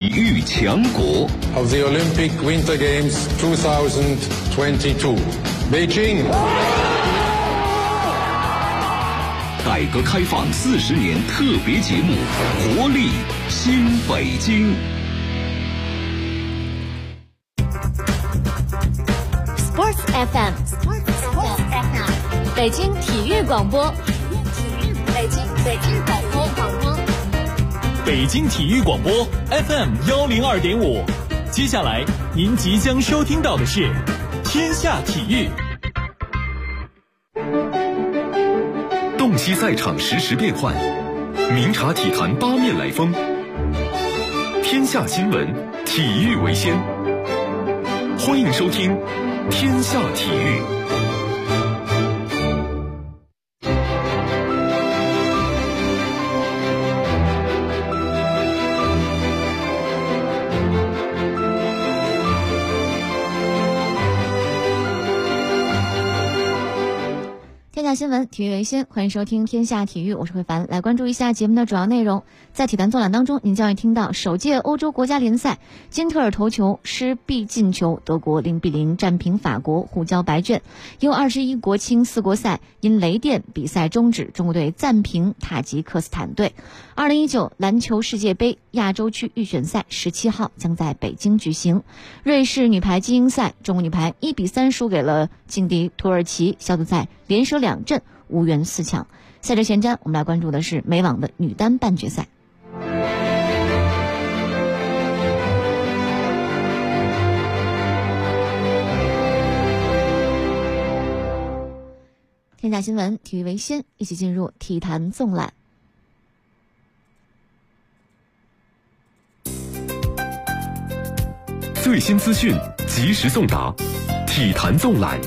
育强国 of the Olympic Winter Games 2022, Beijing. 改革开放40年特别节目《活力新北京》。 Sports FM， 北京体育广播，北京广播， 北京体育广播 FM102.5。接下来您即将收听到的是《天下体育》。 洞悉赛场实时变幻，明察体坛八面来风。天下新闻，体育为先。欢迎收听《天下体育》。 天下新闻，体育为先，欢迎收听天下体育，我是慧凡。来关注一下节目的主要内容。在体坛纵览当中，您将会听到首届欧洲国家联赛，金特尔头球失必进球，德国0-0战平法国，互交白卷。U21国青4国赛因雷电比赛终止，中国队暂平塔吉克斯坦队。2019篮球世界杯亚洲区预选赛17号将在北京举行。瑞士女排精英赛，中国女排1-3输给了劲敌土耳其，小组赛连舍2阵，无缘4强。赛事前瞻，我们来关注的是美网的女单半决赛。天下新闻，体育为先，一起进入体坛纵览。 最新资讯，及时送达，体坛纵览。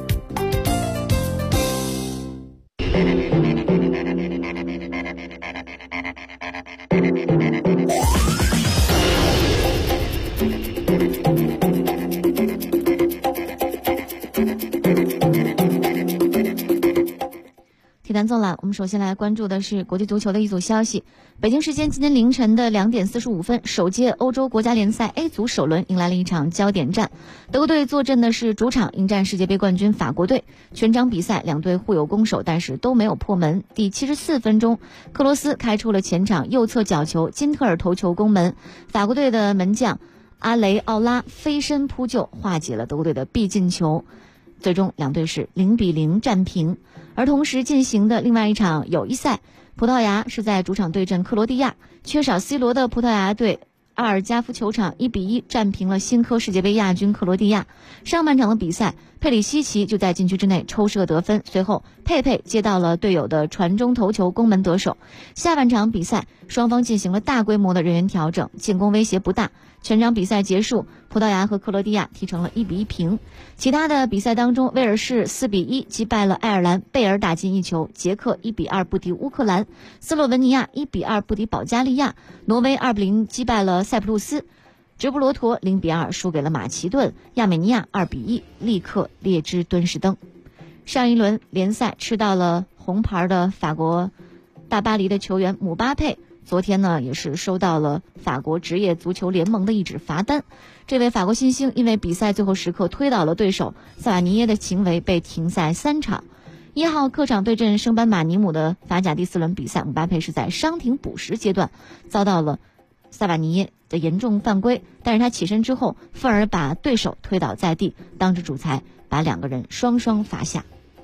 体坛纵览，我们首先来关注的是国际足球的一组消息。北京时间今天凌晨的2点45分，首届欧洲国家联赛 A 组首轮迎来了一场焦点战。德国队坐镇的是主场，迎战世界杯冠军法国队。全场比赛两队互有攻守，但是都没有破门。第74分钟，克罗斯开出了前场右侧角球，金特尔头球攻门，法国队的门将阿雷奥拉飞身扑救，化解了德国队的必进球。最终两队是0-0战平。而同时进行的另外一场友谊赛，葡萄牙是在主场对阵克罗地亚，缺少 C 罗的葡萄牙队阿尔加夫球场1-1战平了新科世界杯亚军克罗地亚。上半场的比赛，佩里西奇就在禁区之内抽射得分，随后佩佩接到了队友的传中头球攻门得手。下半场比赛，双方进行了大规模的人员调整，进攻威胁不大。全场比赛结束，葡萄牙和克罗地亚踢成了1-1平。其他的比赛当中，威尔士4-1击败了爱尔兰，贝尔打进1球，捷克1-2不敌乌克兰，斯洛文尼亚1-2不敌保加利亚，挪威2-0击败了塞浦路斯，直布罗陀0-2输给了马其顿，亚美尼亚2-1力克列支敦士登。上一轮联赛吃到了红牌的法国大巴黎的球员姆巴佩，昨天呢也是收到了法国职业足球联盟的一纸罚单。这位法国新星因为比赛最后时刻推倒了对手萨瓦尼耶的行为被停赛3场。1号客场对阵圣班马尼姆的法甲第4轮比赛，姆巴佩是在伤停补时阶段遭到了萨瓦尼耶的严重犯规，但是他起身之后愤而把对手推倒在地，当着主裁把2个人双双罚下。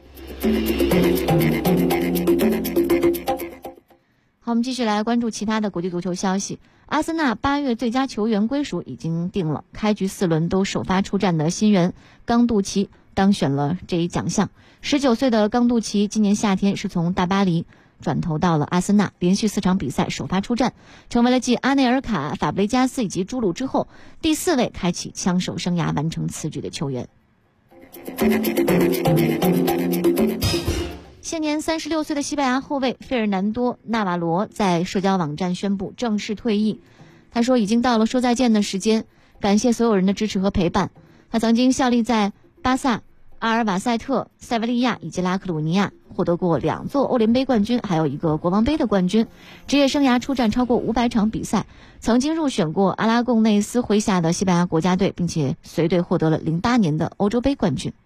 好，我们继续来关注其他的国际足球消息。阿森纳8月最佳球员归属已经定了，开局4轮都首发出战的新援冈杜奇当选了这一奖项。19岁的冈杜奇今年夏天是从大巴黎转投到了阿森纳，连续4场比赛首发出战，成为了继阿内尔卡、法布雷加斯以及朱鲁之后第4位开启枪手生涯完成此举的球员。现年36岁的西班牙后卫费尔南多·纳瓦罗在社交网站宣布正式退役。他说已经到了说再见的时间，感谢所有人的支持和陪伴。他曾经效力在巴萨、 阿尔瓦塞特、塞维利亚以及拉克鲁尼亚，获得过2座欧联杯冠军，还有1个国王杯的冠军。职业生涯出战超过500场比赛，曾经入选过阿拉贡内斯麾下的西班牙国家队，并且随队获得了08年的欧洲杯冠军。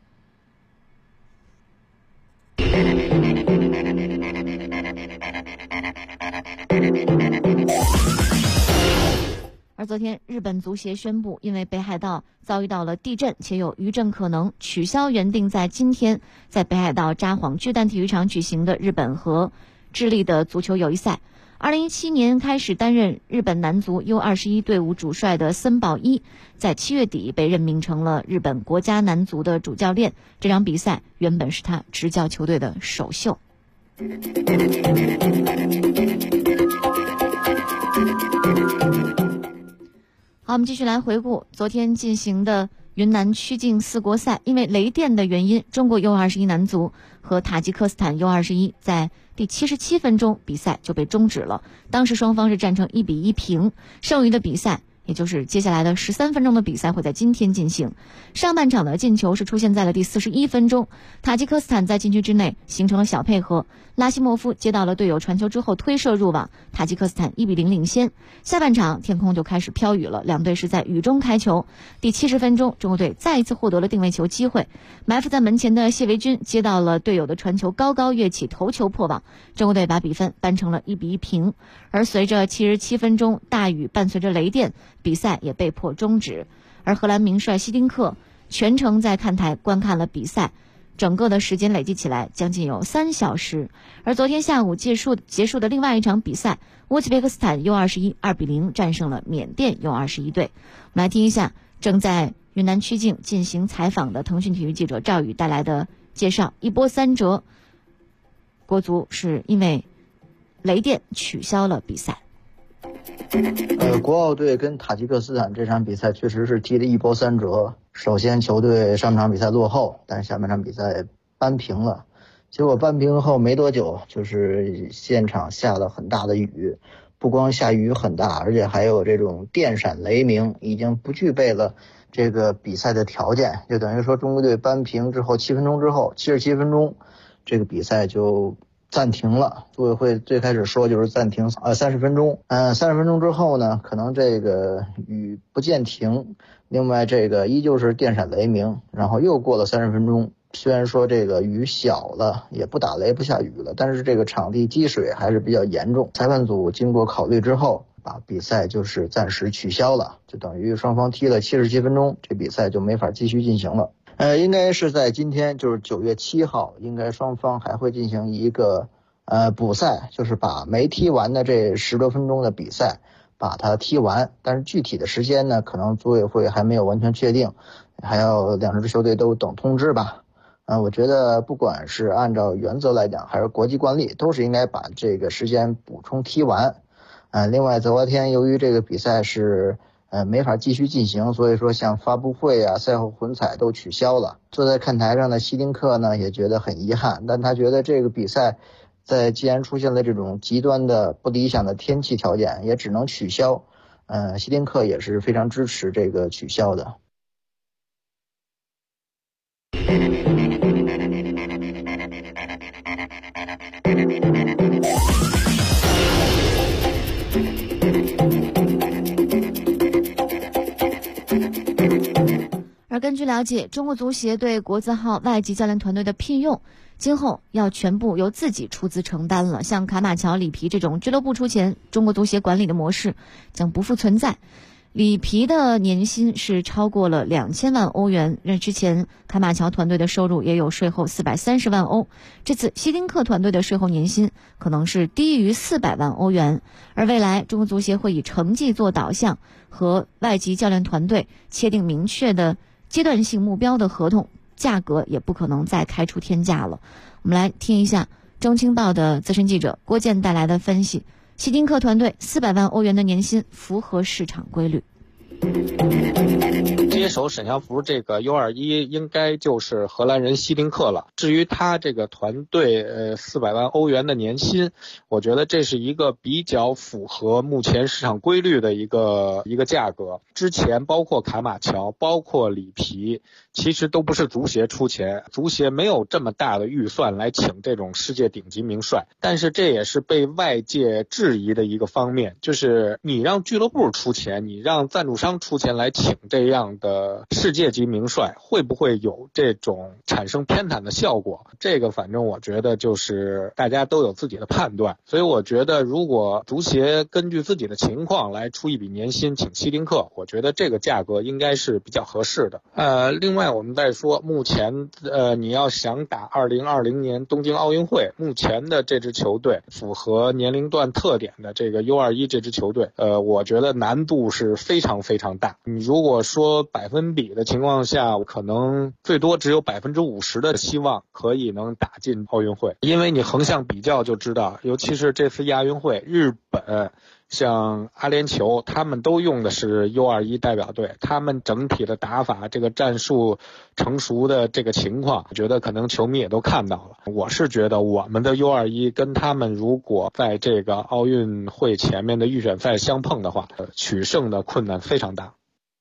而昨天，日本足协宣布，因为北海道遭遇到了地震，且有余震可能，取消原定在今天在北海道札幌巨蛋体育场举行的日本和智利的足球友谊赛。2017年开始担任日本男足 U21 队伍主帅的森保一，在7月底被任命成了日本国家男足的主教练。这场比赛原本是他执教球队的首秀。好，我们继续来回顾昨天进行的云南曲靖4国赛。因为雷电的原因，中国 U21 男足和塔吉克斯坦 U21 在第77分钟比赛就被终止了，当时双方是战成1-1平，剩余的比赛也就是接下来的13分钟的比赛会在今天进行。上半场的进球是出现在了第41分钟，塔吉克斯坦在禁区之内形成了小配合，拉希莫夫接到了队友传球之后推射入网，塔吉克斯坦1-0领先。下半场天空就开始飘雨了，两队是在雨中开球。第70分钟，中国队再一次获得了定位球机会，埋伏在门前的谢维军接到了队友的传球，高高跃起头球破网，中国队把比分扳成了1-1平。而随着77分钟大雨伴随着雷电，比赛也被迫终止。而荷兰名帅希丁克全程在看台观看了比赛，整个的时间累计起来将近有3小时。而昨天下午结束的另外一场比赛，乌兹别克斯坦 U21 2-0战胜了缅甸 U21 队。我们来听一下正在云南曲靖进行采访的腾讯体育记者赵宇带来的介绍。一波三折，国足是因为雷电取消了比赛。 国奥队跟塔吉克斯坦这场比赛确实是踢了一波三折。首先球队上半场比赛落后，但是下半场比赛扳平了。结果扳平后没多久，就是现场下了很大的雨，不光下雨很大，而且还有这种电闪雷鸣，已经不具备了这个比赛的条件。就等于说中国队扳平之后7分钟之后，77分钟这个比赛就暂停了。组委会最开始说就是暂停30分钟，30分钟之后呢，可能这个雨不见停，另外这个依旧是电闪雷鸣，然后又过了30分钟，虽然说这个雨小了，也不打雷不下雨了，但是这个场地积水还是比较严重。裁判组经过考虑之后，把比赛就是暂时取消了，就等于双方踢了77分钟，这比赛就没法继续进行了。应该是在今天，就是9月7号，应该双方还会进行一个补赛，就是把没踢完的这10多分钟的比赛把它踢完，但是具体的时间呢，可能组委会还没有完全确定，还要两支球队都等通知吧。我觉得不管是按照原则来讲，还是国际惯例，都是应该把这个时间补充踢完。另外昨天由于这个比赛是没法继续进行，所以说像发布会啊、赛后混采都取消了。坐在看台上的希丁克呢也觉得很遗憾，但他觉得这个比赛既然出现了这种极端的不理想的天气条件，也只能取消。希丁克也是非常支持这个取消的。 而根据了解，中国足协对国字号外籍教练团队的聘用，今后要全部由自己出资承担了。像卡马乔、里皮这种俱乐部出钱，中国足协管理的模式将不复存在。里皮的年薪是超过了2000万欧元，那之前卡马乔团队的收入也有税后430万欧，这次希丁克团队的税后年薪可能是低于400万欧元。而未来中国足协会以成绩做导向，和外籍教练团队签订明确的阶段性目标的合同，价格也不可能再开出天价了。我们来听一下中青报的资深记者郭健带来的分析。希丁克团队400万欧元的年薪符合市场规律。 接手沈祥福这个 U21 应该就是荷兰人希林克了。至于他这个团队400万欧元的年薪，我觉得这是一个比较符合目前市场规律的一个价格。之前包括卡马乔，包括里皮，其实都不是足协出钱，足协没有这么大的预算来请这种世界顶级名帅。但是这也是被外界质疑的一个方面，就是你让俱乐部出钱，你让赞助商出钱来请这样的世界级名帅，会不会有这种产生偏袒的效果？这个反正我觉得就是大家都有自己的判断。所以我觉得如果足协根据自己的情况来出一笔年薪请希林克，我觉得这个价格应该是比较合适的。另外我们再说，目前你要想打2020年东京奥运会，目前的这支球队符合年龄段特点的这个 U21 这支球队，我觉得难度是非常非常大。你如果说百分比的情况下，可能最多只有50%的希望可以能打进奥运会。因为你横向比较就知道，尤其是这次亚运会，日本像阿联酋他们都用的是 U21 代表队，他们整体的打法，这个战术成熟的这个情况，我觉得可能球迷也都看到了。我是觉得我们的 U21 跟他们如果在这个奥运会前面的预选赛相碰的话，取胜的困难非常大。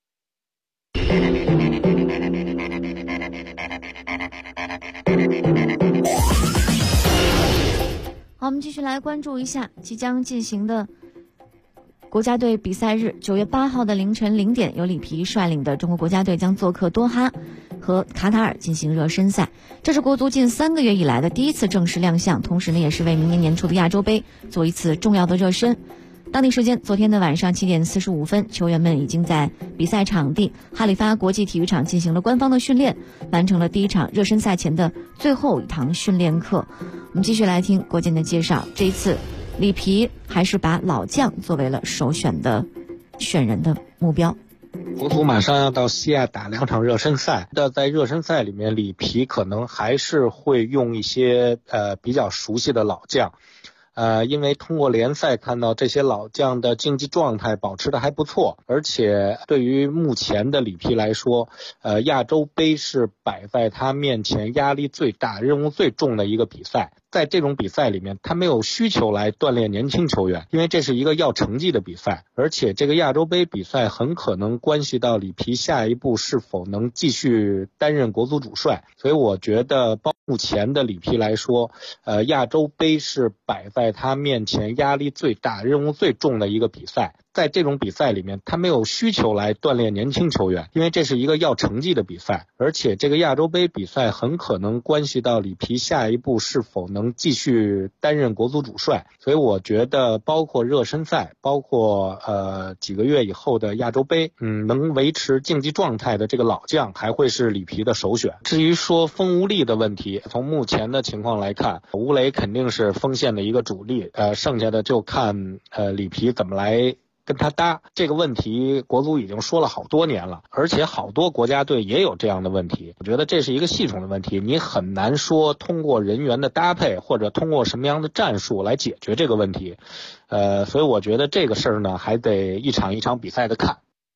好，我们继续来关注一下即将进行的国家队比赛日。9月8号的凌晨0点，由里皮率领的中国国家队将做客多哈和卡塔尔进行热身赛。这是国足近3个月以来的第一次正式亮相，同时呢，也是为明年年初的亚洲杯做一次重要的热身。当地时间昨天的晚上7点45分，球员们已经在比赛场地哈里发国际体育场进行了官方的训练，完成了第一场热身赛前的最后一堂训练课。我们继续来听国健的介绍，这一次里皮还是把老将作为了首选的选人的目标。 国足马上要到西亚打2场热身赛，在热身赛里面，里皮可能还是会用一些比较熟悉的老将。因为通过联赛看到这些老将的竞技状态保持的还不错，而且对于目前的里皮来说，亚洲杯是摆在他面前压力最大、任务最重的一个比赛。在这种比赛里面，他没有需求来锻炼年轻球员，因为这是一个要成绩的比赛，而且这个亚洲杯比赛很可能关系到里皮下一步是否能继续担任国足主帅。所以我觉得目前的里皮来说，亚洲杯是摆在他面前压力最大、任务最重的一个比赛。在这种比赛里面，他没有需求来锻炼年轻球员，因为这是一个要成绩的比赛，而且这个亚洲杯比赛很可能关系到里皮下一步是否能继续担任国足主帅。所以我觉得包括热身赛，包括几个月以后的亚洲杯，能维持竞技状态的这个老将还会是里皮的首选。至于说锋无力的问题，从目前的情况来看，吴磊肯定是锋线的一个主力，剩下的就看里皮怎么来跟他搭。这个问题国足已经说了好多年了，而且好多国家队也有这样的问题。我觉得这是一个系统的问题，你很难说通过人员的搭配或者通过什么样的战术来解决这个问题。所以我觉得这个事儿呢，还得一场一场比赛的看。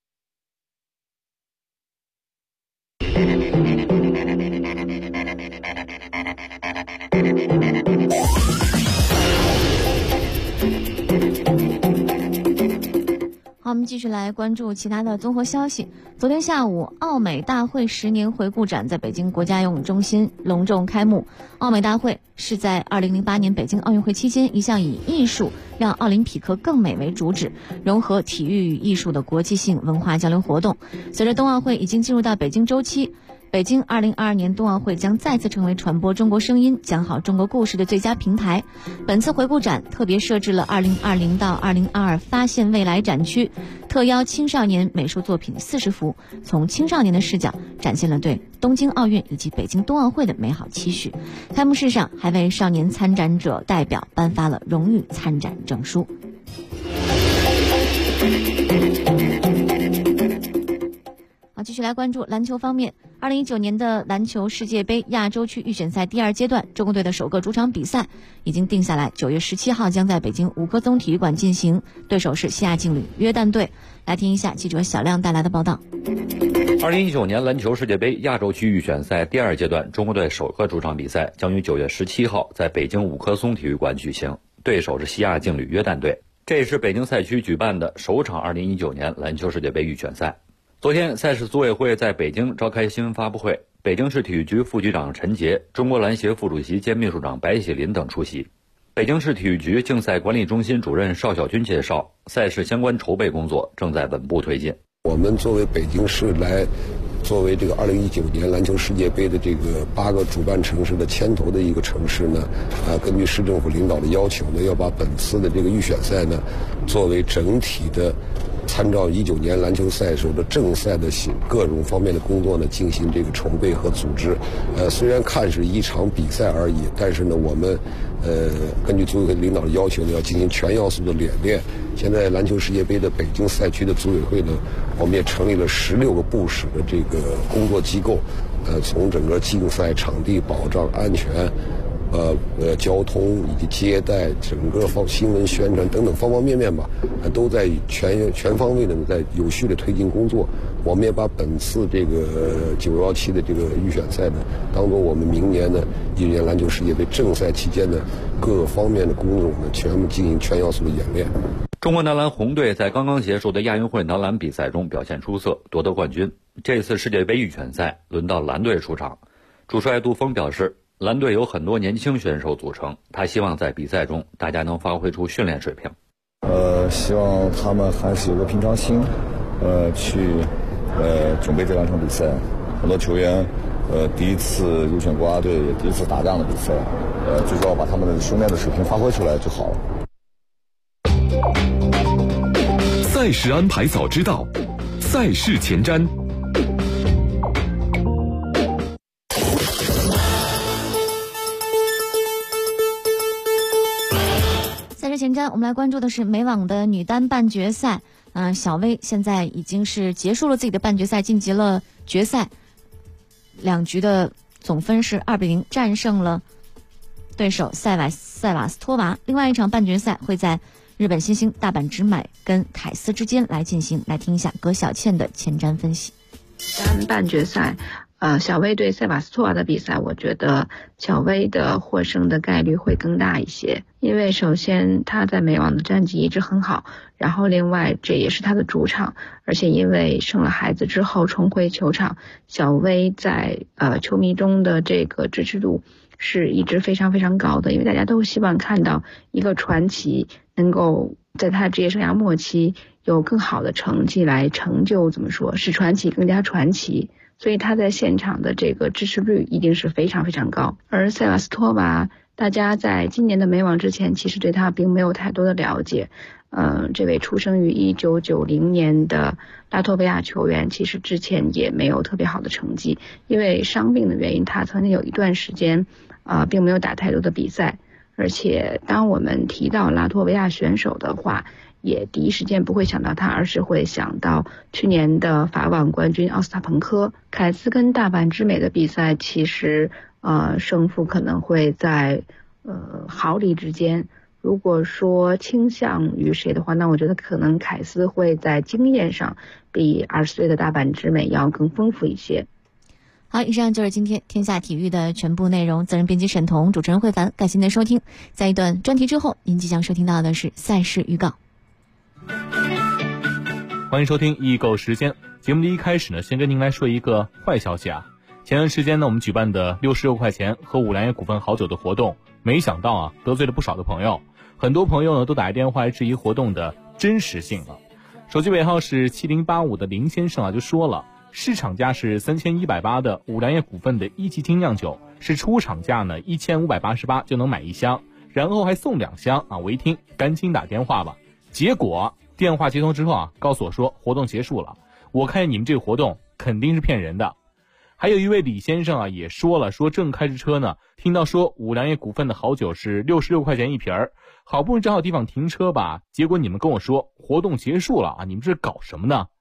好，我们继续来关注其他的综合消息。昨天下午，奥美大会10年回顾展在北京国家游泳中心隆重开幕。奥美大会是在2008年北京奥运会期间一项以艺术让奥林匹克更美为主旨，融合体育与艺术的国际性文化交流活动。随着冬奥会已经进入到北京周期，北京2022年冬奥会将再次成为传播中国声音、讲好中国故事的最佳平台。本次回顾展特别设置了2020到2022发现未来展区，特邀青少年美术作品40幅，从青少年的视角展现了对东京奥运以及北京冬奥会的美好期许。开幕式上还为少年参展者代表颁发了荣誉参展证书。好，继续继续来关注篮球方面。2019年的篮球世界杯亚洲区预选赛第2阶段，中国队的首个主场比赛已经定下来，9月17号将在北京吴科宗体育馆进行，对手是西亚劲旅约旦队。来听一下记者小亮带来的报道。 2019年篮球世界杯亚洲区预选赛第2阶段，中国队首个主场比赛将于9月17号在北京吴科松体育馆举行，对手是西亚劲旅约旦队。这也是北京赛区举办的首场2019年篮球世界杯预选赛。昨天，赛事组委会在北京召开新闻发布会，北京市体育局副局长陈杰、中国篮协副主席兼秘书长白喜林等出席。北京市体育局竞赛管理中心主任邵小军介绍，赛事相关筹备工作正在稳步推进。 我们作为北京市作为这个2019年篮球世界杯的这个8个主办城市的牵头的一个城市呢，根据市政府领导的要求呢，要把本次的这个预选赛呢，作为整体的参照19年篮球赛时候的正赛的各种方面的工作呢，进行这个筹备和组织。虽然看是一场比赛而已，但是呢，我们根据组委会领导的要求呢，要进行全要素的演练。现在篮球世界杯的北京赛区的组委会呢，我们也成立了16个部室的这个工作机构，从整个竞赛场地保障安全。交通以及接待，整个新闻宣传等等方方面面吧，都在全方位的在有序的推进工作。我们也把本次这个917的这个预选赛呢，当做我们明年的19年篮球世界杯正赛期间的各方面的工作呢，全部进行全要素的演练。 中国男篮红队在刚刚结束的亚运会男篮比赛中表现出色，夺得冠军。这次世界杯预选赛轮到蓝队出场，主帅杜峰表示，蓝队有很多年轻选手组成，他希望在比赛中大家能发挥出训练水平。 希望他们还是有个平常心，去准备这2场比赛。很多球员第一次入选国家队，也第一次打这样的比赛，最主要把他们的训练的水平发挥出来就好了。 赛事安排早知道，赛事前瞻。 前瞻，我们来关注的是美网的女单半决赛。小薇现在已经是结束了自己的半决赛，晋级了决赛，2局的总分是2-0战胜了对手塞瓦斯托娃。另外一场半决赛会在日本新星大阪直美跟凯斯之间来进行。来听一下葛小倩的前瞻分析。 单半决赛小薇对塞瓦斯托娃的比赛，我觉得小薇的获胜的概率会更大一些，因为首先她在美网的战绩一直很好，然后另外这也是她的主场，而且因为生了孩子之后重回球场，小薇在球迷中的这个支持度是一直非常非常高的，因为大家都希望看到一个传奇能够在她职业生涯末期有更好的成绩来成就，怎么说，使传奇更加传奇。所以他在现场的这个支持率一定是非常非常高。而塞瓦斯托娃，大家在今年的美网之前其实对他并没有太多的了解。这位出生于1990年的拉脱维亚球员，其实之前也没有特别好的成绩，因为伤病的原因，他曾经有一段时间并没有打太多的比赛。而且当我们提到拉脱维亚选手的话，也第一时间不会想到他，而是会想到去年的法网冠军奥斯塔彭科。凯斯跟大阪直美的比赛，其实胜负可能会在毫厘之间。如果说倾向于谁的话，那我觉得可能凯斯会在经验上比20岁的大阪直美要更丰富一些。 好，以上就是今天天下体育的全部内容。责任编辑沈彤，主持人慧凡，感谢您的收听。在一段专题之后，您即将收听到的是赛事预告。 欢迎收听易购时间。节目的一开始呢，先跟您来说一个坏消息啊。前段时间呢，我们举办的66块钱喝五粮液股份好酒的活动，没想到得罪了不少的朋友。很多朋友呢都打电话来质疑活动的真实性了。手机尾号是7085的林先生就说了，市场价是3180的五粮液股份的1级精酿酒，是出厂价呢1588就能买1箱，然后还送2箱我一听赶紧打电话吧。结果电话接通之后告诉我说活动结束了。我看你们这个活动肯定是骗人的。还有一位李先生也说了，说正开着车呢，听到说五粮液股份的好酒是66块钱一瓶儿，好不容易找好地方停车吧，结果你们跟我说活动结束了你们这是搞什么呢？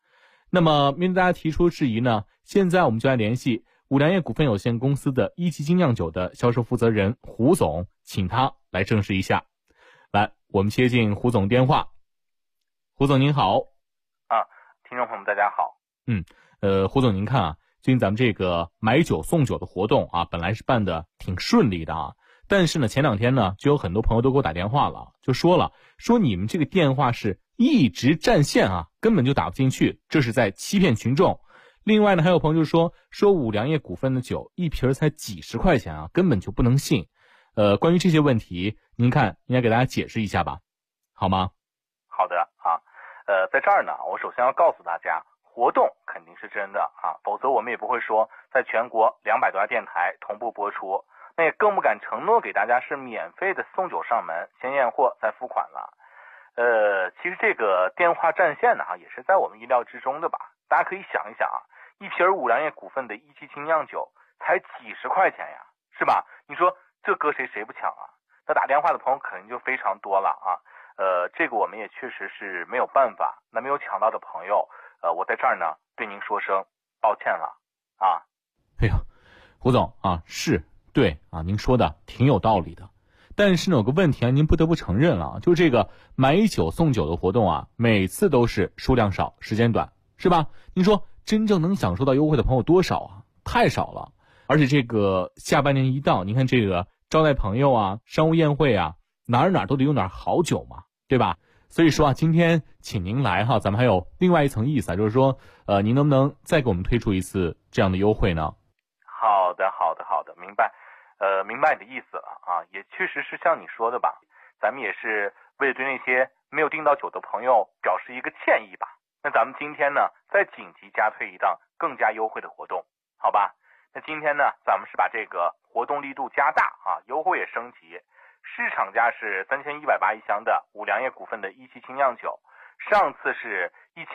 那么面对大家提出质疑呢，现在我们就来联系五粮液股份有限公司的一级精酿酒的销售负责人胡总，请他来证实一下。来，我们接进胡总电话。胡总您好。 听众朋友们大家好。 胡总您看啊，最近咱们这个买酒送酒的活动啊，本来是办的挺顺利的啊，但是呢前2天呢就有很多朋友都给我打电话了，就说你们这个电话是一直占线啊，根本就打不进去，这是在欺骗群众。另外呢还有朋友就说五粮液股份的酒一瓶才几十块钱啊，根本就不能信。关于这些问题您看应该给大家解释一下吧，好吗？ 好的啊，在这儿呢我首先要告诉大家，活动肯定是真的啊，否则我们也不会说在全国200多家电台同步播出，那也更不敢承诺给大家是免费的送酒上门，先验货再付款了。其实这个电话占线呢也是在我们意料之中的吧。大家可以想一想啊，一瓶五粮液股份的一级精酿酒才几十块钱呀，是吧？你说这搁谁不抢啊？那打电话的朋友肯定就非常多了啊。这个我们也确实是没有办法。那没有抢到的朋友，我在这儿呢对您说声抱歉了啊。 哎呀，胡总啊，是对啊，您说的挺有道理的。但是呢有个问题啊，您不得不承认了，就这个买酒送酒的活动啊，每次都是数量少时间短，是吧？您说真正能享受到优惠的朋友多少啊？太少了。而且这个下半年一到，您看这个招待朋友啊，商务宴会啊，哪儿都得有点好酒嘛，对吧？所以说啊，今天请您来哈，咱们还有另外一层意思啊，就是说您能不能再给我们推出一次这样的优惠呢？ 好的，明白。明白你的意思了啊，也确实是像你说的吧，咱们也是为了对那些没有订到酒的朋友表示一个歉意吧。那咱们今天呢再紧急加推一档更加优惠的活动，好吧？那今天呢咱们是把这个活动力度加大啊，优惠也升级。市场价是3180一箱的五粮液股份的一级精酿酒，上次是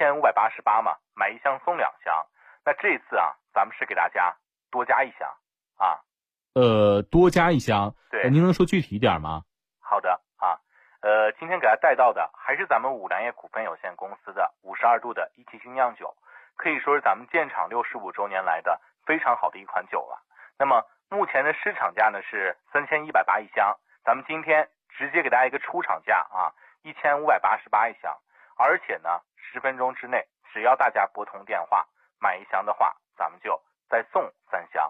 1588嘛，买1箱送2箱。那这次啊咱们是给大家多加1箱啊。 多加1箱， 对， 您能说具体一点吗？ 好的啊，今天给大家带到的还是咱们五粮液股份有限公司的52度的一级精酿酒，可以说是咱们建厂65周年来的非常好的一款酒了。那么目前的市场价呢是3180一箱，咱们今天直接给大家一个出厂价啊，1588一箱，而且呢10分钟之内，只要大家拨通电话买1箱的话，咱们就再送3箱。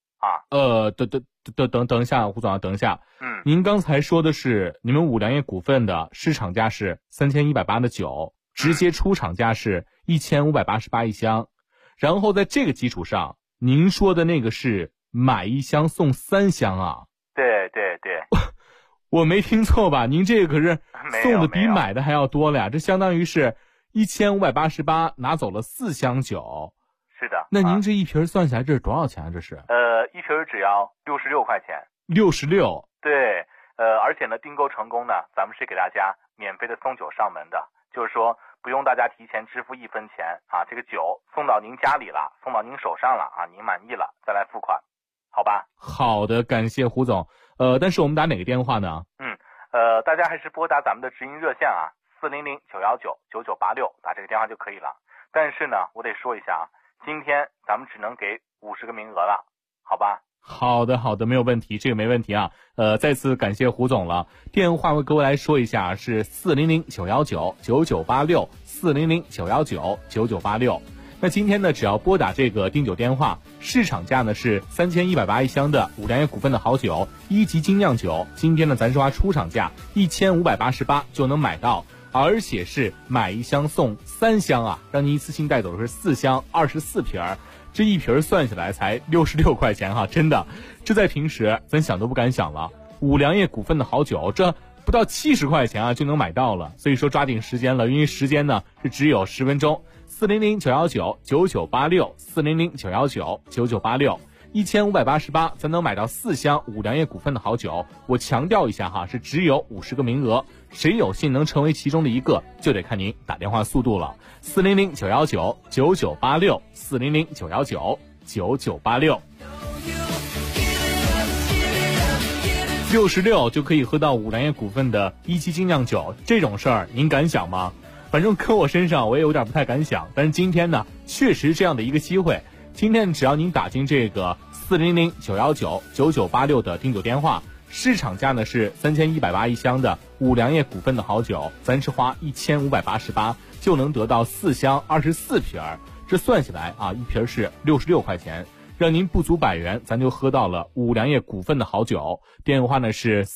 等一下，胡总啊，等一下。您刚才说的是你们五粮液股份的市场价是3180的酒，直接出厂价是1588一箱，然后在这个基础上，您说的那个是买1箱送3箱啊？ 对。 我没听错吧？您这个可是送的比买的还要多了呀，这相当于是1588拿走了4箱酒。 是的。 那您这一瓶算下来这是多少钱啊？这是一瓶只要66块钱。 66。 对，而且呢订购成功呢，咱们是给大家免费的送酒上门的，就是说不用大家提前支付1分钱啊，这个酒送到您家里了，送到您手上了啊，您满意了再来付款，好吧？ 好的，感谢胡总。但是我们打哪个电话呢？ 大家还是拨打咱们的直营热线啊，400-919-9986，打这个电话就可以了。但是呢我得说一下啊，今天咱们只能给50个名额了，好吧？ 好的，没有问题，这个没问题啊。再次感谢胡总了。电话我各位来说一下，是400-919-9986 400-919-9986。那今天呢，只要拨打这个订酒电话，市场价呢是3180一箱的五粮液股份的好酒一级精酿酒，今天呢咱说话出厂价1588就能买到，而且是买1箱送3箱啊，让您一次性带走的是4箱24瓶，这一瓶算下来才66块钱哈，真的，这在平时咱想都不敢想了。五粮液股份的好酒，这不到70块钱啊就能买到了，所以说抓紧时间了，因为时间呢是只有10分钟。400-919-9986 400-919-9986 1588才能买到4箱五粮液股份的好酒。我强调一下哈，是只有50个名额，谁有幸能成为其中的一个，就得看您打电话速度了。400-919-9986 400-919-9986 66就可以喝到五粮液股份的一级精酿酒，这种事儿您敢想吗？ 反正搁我身上我也有点不太敢想，但是今天呢确实这样的一个机会。今天只要您打进这个400-919-9986的订酒电话，市场价呢是3180一箱的五粮液股份的好酒，咱是花1588就能得到4箱24瓶，这算起来啊，一瓶是66块钱，让您不足100元，咱就喝到了五粮液股份的好酒。电话呢是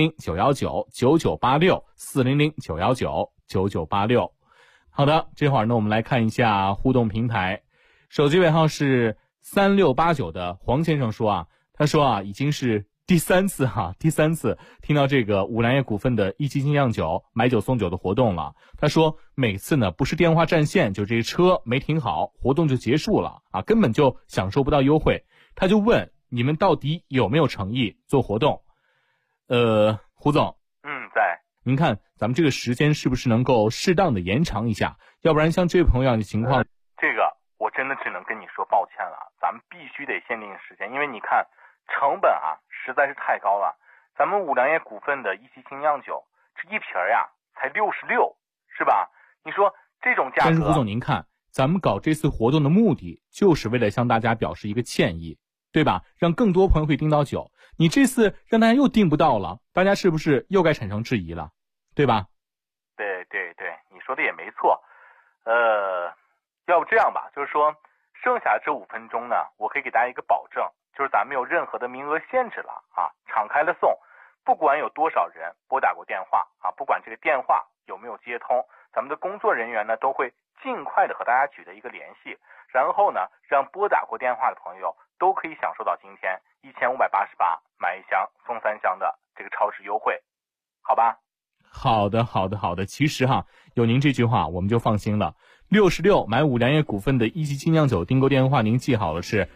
400-919-9986，400-919-9986。好的，这会儿呢我们来看一下互动平台。手机尾号是3689的黄先生说啊，他说啊，已经是第三次听到这个五粮液股份的一期精酿酒买酒送酒的活动了。他说每次呢不是电话占线，就这车没停好，活动就结束了啊，根本就享受不到优惠。他就问你们到底有没有诚意做活动？胡总， 在。 您看咱们这个时间是不是能够适当的延长一下？要不然像这位朋友样的情况， 这个我真的只能跟你说抱歉了，咱们必须得限定时间，因为你看成本啊实在是太高了。咱们五粮液股份的一期精酿酒，这一瓶呀才66，是吧？你说这种价格。 但是胡总您看，咱们搞这次活动的目的就是为了向大家表示一个歉意，对吧？让更多朋友可以订到酒。你这次让大家又订不到了，大家是不是又该产生质疑了，对吧？ 对，你说的也没错。要不这样吧，就是说剩下这5分钟呢，我可以给大家一个保证，就是咱没有任何的名额限制了啊，敞开了送，不管有多少人拨打过电话啊，不管这个电话有没有接通，咱们的工作人员呢都会尽快的和大家取得一个联系，然后呢让拨打过电话的朋友都可以享受到今天1588买1箱送3箱的这个超值优惠，好吧？ 好的。其实有您这句话我们就放心了。66买五粮液股份的一期精酿酒订购电话您记好了，是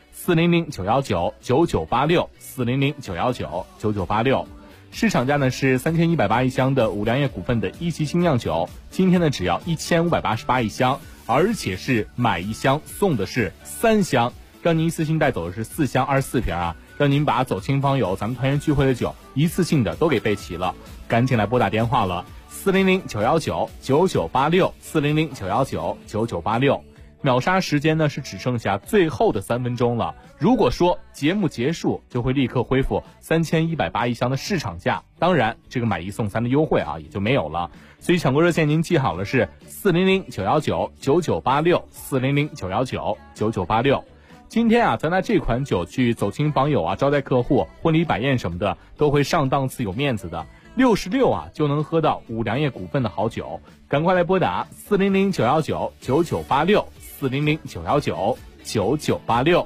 400-919-9986，400-919-9986。市场价呢是3180一箱的五粮液股份的一期精酿酒，今天呢只要1588一箱，而且是买1箱送的是3箱，让您一次性带走的是4箱24瓶啊，让您把走亲访友咱们团圆聚会的酒一次性的都给备齐了。赶紧来拨打电话了，400-919-9986，400-919-9986。秒杀时间呢是只剩下最后的3分钟了，如果说节目结束就会立刻恢复3180一箱的市场价，当然这个买1送3的优惠啊也就没有了。所以抢购热线您记好了，是400-919-9986，400-919-9986。今天啊咱拿这款酒去走亲访友啊，招待客户，婚礼摆宴什么的都会上档次有面子的。66啊就能喝到五粮液股份的好酒，赶快来拨打400-919-9986，400-919-9986。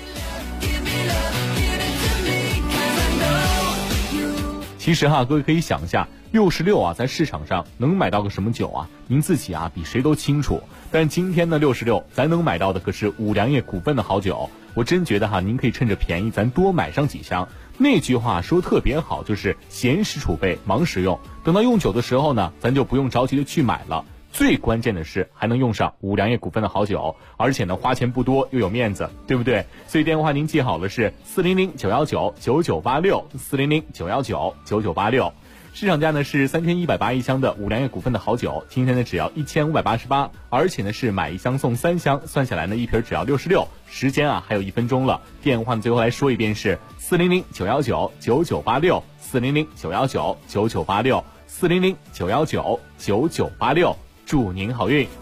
其实各位可以想一下，66啊在市场上能买到个什么酒啊？您自己啊比谁都清楚。但今天的66咱能买到的可是五粮液股份的好酒，我真觉得您可以趁着便宜咱多买上几箱。那句话说特别好，就是闲时储备，忙时用。等到用酒的时候呢，咱就不用着急的去买了。最关键的是还能用上五粮液股份的好酒，而且呢花钱不多又有面子，对不对？所以电话您记好了，是400-919-9986，400-919-9986。市场价呢是3180一箱的五粮液股份的好酒，今天呢只要1588，而且呢是买1箱送3箱，算下来呢一瓶只要66。时间还有1分钟了，电话最后来说一遍是400-919-9986，400-919-9986，400-919-9986，祝您好运。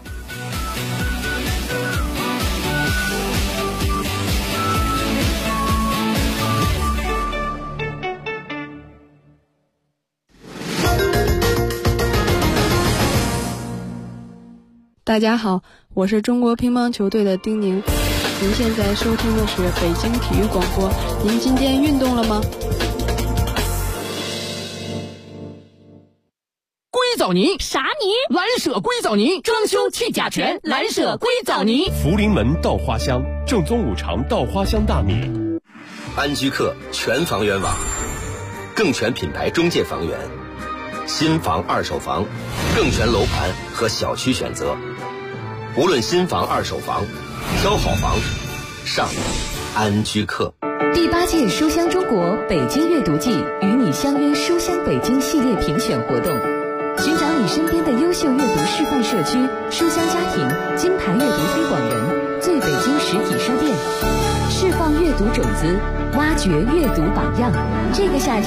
大家好，我是中国乒乓球队的丁宁。您现在收听的是北京体育广播。您今天运动了吗？ 硅藻泥？ 啥泥？ 蓝舍硅藻泥，装修去甲醛，蓝舍硅藻泥。 福临门稻花香，正宗五常稻花香大米。 安居客全房源网，更全品牌中介房源，新房二手房，更全楼盘和小区选择。无论新房二手房，挑好房上安居客。 第8届书香中国北京阅读季与你相约书香北京系列评选活动，寻找你身边的优秀阅读示范社区、书香家庭、金牌阅读推广人，最北京实体书店，释放阅读种子，挖掘阅读榜样。这个夏天